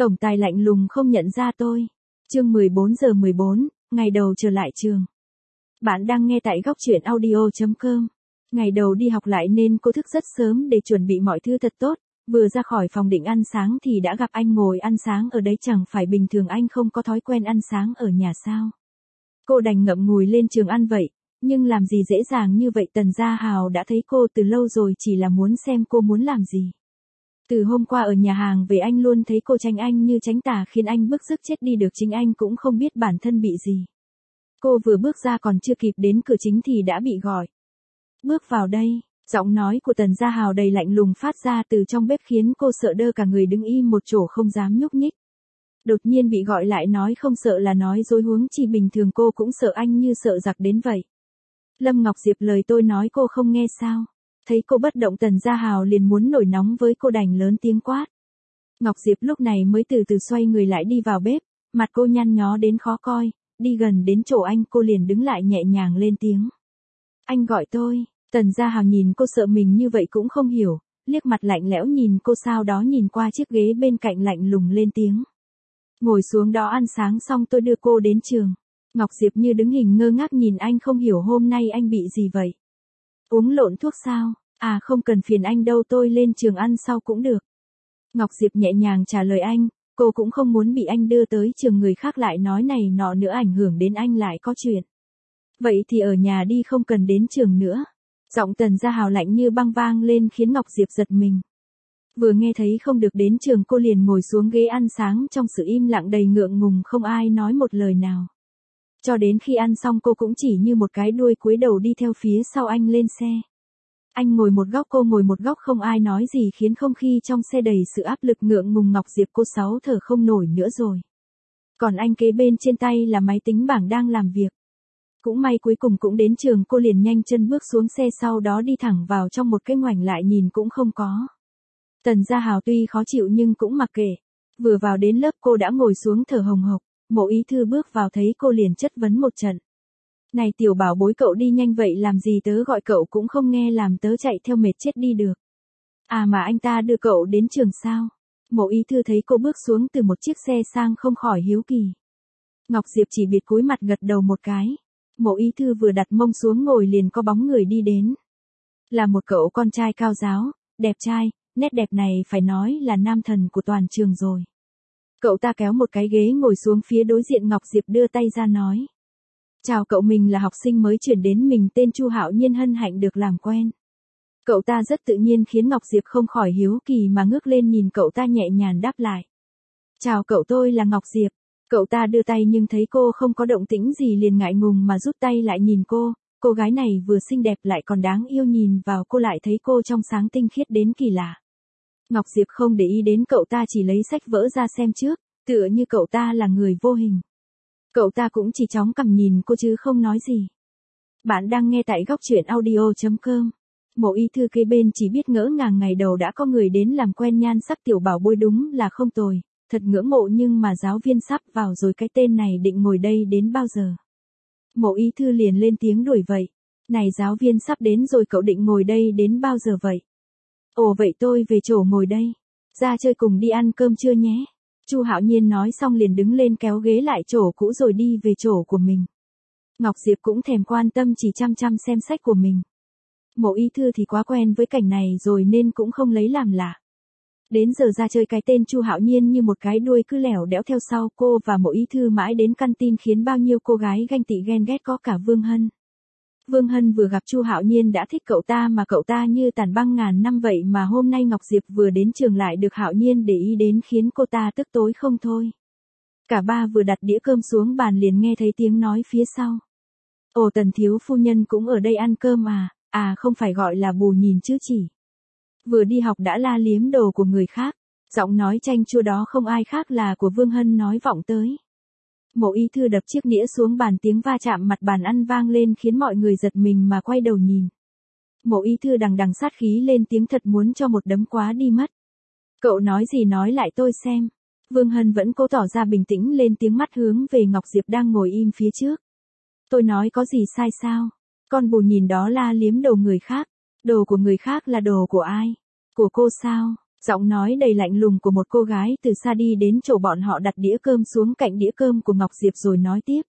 Tổng tài lạnh lùng không nhận ra tôi. Chương 14:14, ngày đầu trở lại trường. Bạn đang nghe tại góc truyện audio.com. Ngày đầu đi học lại nên cô thức rất sớm để chuẩn bị mọi thứ thật tốt. Vừa ra khỏi phòng định ăn sáng thì đã gặp anh ngồi ăn sáng ở đấy, chẳng phải bình thường anh không có thói quen ăn sáng ở nhà sao. Cô đành ngậm ngùi lên trường ăn vậy, nhưng làm gì dễ dàng như vậy. Tần Gia Hào đã thấy cô từ lâu rồi, chỉ là muốn xem cô muốn làm gì. Từ hôm qua ở nhà hàng về anh luôn thấy cô tránh anh như tránh tà, khiến anh bức rứt chết đi được. Chính anh cũng không biết bản thân bị gì. Cô vừa bước ra còn chưa kịp đến cửa chính thì đã bị gọi. Bước vào đây, giọng nói của Tần Gia Hào đầy lạnh lùng phát ra từ trong bếp khiến cô sợ đơ cả người, đứng im một chỗ không dám nhúc nhích. Đột nhiên bị gọi lại nói không sợ là nói dối, huống chi bình thường cô cũng sợ anh như sợ giặc đến vậy. Lâm Ngọc Diệp, lời tôi nói cô không nghe sao? Thấy cô bất động Tần Gia Hào liền muốn nổi nóng với cô, đành lớn tiếng quát. Ngọc Diệp lúc này mới từ từ xoay người lại đi vào bếp, mặt cô nhăn nhó đến khó coi, đi gần đến chỗ anh cô liền đứng lại nhẹ nhàng lên tiếng. Anh gọi tôi. Tần Gia Hào nhìn cô sợ mình như vậy cũng không hiểu, liếc mặt lạnh lẽo nhìn cô, sau đó nhìn qua chiếc ghế bên cạnh lạnh lùng lên tiếng. Ngồi xuống đó ăn sáng xong tôi đưa cô đến trường. Ngọc Diệp như đứng hình ngơ ngác nhìn anh, không hiểu hôm nay anh bị gì vậy. Uống lộn thuốc sao? À không cần phiền anh đâu, tôi lên trường ăn sau cũng được. Ngọc Diệp nhẹ nhàng trả lời anh, cô cũng không muốn bị anh đưa tới trường, người khác lại nói này nọ nữa ảnh hưởng đến anh lại có chuyện. Vậy thì ở nhà đi, không cần đến trường nữa. Giọng Tần Gia Hào lạnh như băng vang lên khiến Ngọc Diệp giật mình. Vừa nghe thấy không được đến trường cô liền ngồi xuống ghế ăn sáng trong sự im lặng đầy ngượng ngùng, không ai nói một lời nào. Cho đến khi ăn xong cô cũng chỉ như một cái đuôi cúi đầu đi theo phía sau anh lên xe. Anh ngồi một góc, cô ngồi một góc, không ai nói gì khiến không khí trong xe đầy sự áp lực ngượng ngùng. Ngọc Diệp cô sáu thở không nổi nữa rồi. Còn anh kế bên trên tay là máy tính bảng đang làm việc. Cũng may cuối cùng cũng đến trường, cô liền nhanh chân bước xuống xe, sau đó đi thẳng vào trong một cái ngoảnh lại nhìn cũng không có. Tần Gia Hào tuy khó chịu nhưng cũng mặc kệ. Vừa vào đến lớp cô đã ngồi xuống thở hồng hộc. Mộ Ý Thư bước vào thấy cô liền chất vấn một trận. Này tiểu bảo bối, cậu đi nhanh vậy làm gì, tớ gọi cậu cũng không nghe, làm tớ chạy theo mệt chết đi được. À mà anh ta đưa cậu đến trường sao? Mộ Ý Thư thấy cô bước xuống từ một chiếc xe sang không khỏi hiếu kỳ. Ngọc Diệp chỉ bịt cúi mặt gật đầu một cái. Mộ Ý Thư vừa đặt mông xuống ngồi liền có bóng người đi đến. Là một cậu con trai cao ráo, đẹp trai, nét đẹp này phải nói là nam thần của toàn trường rồi. Cậu ta kéo một cái ghế ngồi xuống phía đối diện. Ngọc Diệp đưa tay ra nói. Chào cậu, mình là học sinh mới chuyển đến, mình tên Chu Hạo Nhiên, hân hạnh được làm quen. Cậu ta rất tự nhiên khiến Ngọc Diệp không khỏi hiếu kỳ mà ngước lên nhìn cậu ta, nhẹ nhàng đáp lại. Chào cậu, tôi là Ngọc Diệp. Cậu ta đưa tay nhưng thấy cô không có động tĩnh gì liền ngại ngùng mà rút tay lại nhìn cô gái này vừa xinh đẹp lại còn đáng yêu, nhìn vào cô lại thấy cô trong sáng tinh khiết đến kỳ lạ. Ngọc Diệp không để ý đến cậu ta, chỉ lấy sách vỡ ra xem trước, tựa như cậu ta là người vô hình. Cậu ta cũng chỉ chóng cằm nhìn cô chứ không nói gì. Bạn đang nghe tại góc truyện audio.com. Mộ Ý Thư kế bên chỉ biết ngỡ ngàng, ngày đầu đã có người đến làm quen, nhan sắc tiểu bảo bối đúng là không tồi, thật ngưỡng mộ, nhưng mà giáo viên sắp vào rồi, cái tên này định ngồi đây đến bao giờ? Mộ Ý Thư liền lên tiếng đuổi vậy. Này giáo viên sắp đến rồi, cậu định ngồi đây đến bao giờ vậy? Ồ vậy tôi về chỗ ngồi đây. Ra chơi cùng đi ăn cơm trưa nhé. Chu Hạo Nhiên nói xong liền đứng lên kéo ghế lại chỗ cũ rồi đi về chỗ của mình. Ngọc Diệp cũng thèm quan tâm, chỉ chăm chăm xem sách của mình. Mộ Ý Thư thì quá quen với cảnh này rồi nên cũng không lấy làm lạ. Đến giờ ra chơi, cái tên Chu Hạo Nhiên như một cái đuôi cứ lẻo đẽo theo sau cô và Mộ Ý Thư mãi đến canteen, khiến bao nhiêu cô gái ganh tị ghen ghét, có cả Vương Hân. Vương Hân vừa gặp Chu Hạo Nhiên đã thích cậu ta, mà cậu ta như tàn băng ngàn năm vậy, mà hôm nay Ngọc Diệp vừa đến trường lại được Hạo Nhiên để ý đến khiến cô ta tức tối không thôi. Cả ba vừa đặt đĩa cơm xuống bàn liền nghe thấy tiếng nói phía sau. Ồ, Tần thiếu phu nhân cũng ở đây ăn cơm à? À không phải gọi là bù nhìn chứ chỉ. Vừa đi học đã la liếm đồ của người khác. Giọng nói chanh chua đó không ai khác là của Vương Hân nói vọng tới. Mộ Ý Thư đập chiếc nĩa xuống bàn, tiếng va chạm mặt bàn ăn vang lên khiến mọi người giật mình mà quay đầu nhìn. Mộ Ý Thư đằng đằng sát khí lên tiếng, thật muốn cho một đấm quá đi mất. Cậu nói gì nói lại tôi xem. Vương Hân vẫn cố tỏ ra bình tĩnh lên tiếng, mắt hướng về Ngọc Diệp đang ngồi im phía trước. Tôi nói có gì sai sao? Con bù nhìn đó la liếm đồ người khác. Đồ của người khác là đồ của ai? Của cô sao? Giọng nói đầy lạnh lùng của một cô gái từ xa đi đến chỗ bọn họ đặt đĩa cơm xuống cạnh đĩa cơm của Ngọc Diệp rồi nói tiếp.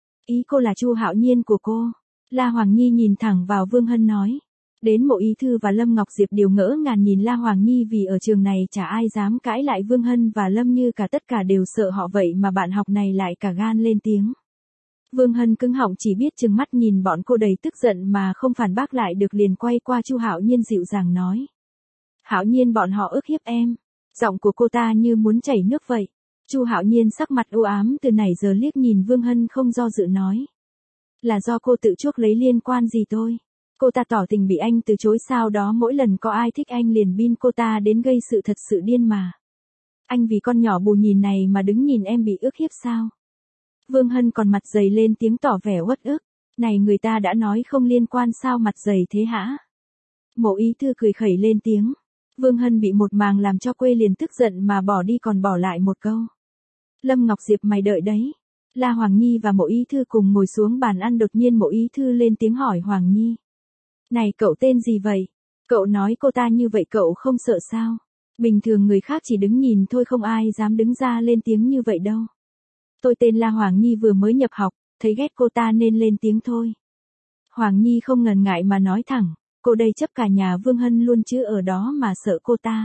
Ý cô là Chu Hạo Nhiên của cô. La Hoàng Nhi nhìn thẳng vào Vương Hân nói. Đến Mộ Ý Thư và Lâm Ngọc Diệp đều ngỡ ngàng nhìn La Hoàng Nhi vì ở trường này chả ai dám cãi lại Vương Hân và Lâm Như cả, tất cả đều sợ họ vậy mà bạn học này lại cả gan lên tiếng. Vương Hân cứng họng chỉ biết trừng mắt nhìn bọn cô đầy tức giận mà không phản bác lại được, liền quay qua Chu Hạo Nhiên dịu dàng nói. Hạo Nhiên, bọn họ ức hiếp em. Giọng của cô ta như muốn chảy nước vậy. Chu Hạo Nhiên sắc mặt u ám từ nãy giờ liếc nhìn Vương Hân không do dự nói. Là do cô tự chuốc lấy, liên quan gì tôi. Cô ta tỏ tình bị anh từ chối, sau đó mỗi lần có ai thích anh liền bin cô ta đến gây sự, thật sự điên mà. Anh vì con nhỏ bù nhìn này mà đứng nhìn em bị ức hiếp sao? Vương Hân còn mặt dày lên tiếng tỏ vẻ uất ức. Này, người ta đã nói không liên quan, sao mặt dày thế hả? Mộ Ý Thư cười khẩy lên tiếng. Vương Hân bị một màng làm cho quê, liền tức giận mà bỏ đi, còn bỏ lại một câu. Lâm Ngọc Diệp, mày đợi đấy. La Hoàng Nhi và Mộ Ý Thư cùng ngồi xuống bàn ăn, đột nhiên Mộ Ý Thư lên tiếng hỏi Hoàng Nhi. Này, cậu tên gì vậy? Cậu nói cô ta như vậy cậu không sợ sao? Bình thường người khác chỉ đứng nhìn thôi, không ai dám đứng ra lên tiếng như vậy đâu. Tôi tên La Hoàng Nhi, vừa mới nhập học, thấy ghét cô ta nên lên tiếng thôi. Hoàng Nhi không ngần ngại mà nói thẳng. Cô đây chấp cả nhà Vương Hân luôn chứ ở đó mà sợ cô ta.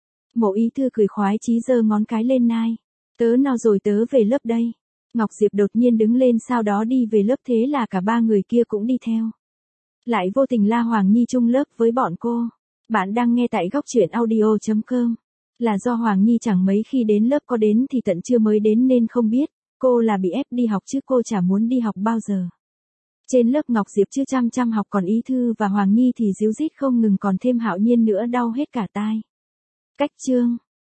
Mộ Ý Thư cười khoái chí giơ ngón cái lên nai. Tớ no rồi, tớ về lớp đây. Ngọc Diệp đột nhiên đứng lên, sau đó đi về lớp, thế là cả ba người kia cũng đi theo. Lại vô tình La Hoàng Nhi chung lớp với bọn cô. Bạn đang nghe tại góc truyện audio.com. Là do Hoàng Nhi chẳng mấy khi đến lớp, có đến thì tận trưa mới đến nên không biết. Cô là bị ép đi học chứ cô chả muốn đi học bao giờ. Trên lớp Ngọc Diệp chưa chăm học, còn Ý Thư và Hoàng Nhi thì ríu rít không ngừng, còn thêm Hạo Nhiên nữa đau hết cả tai. Cách chương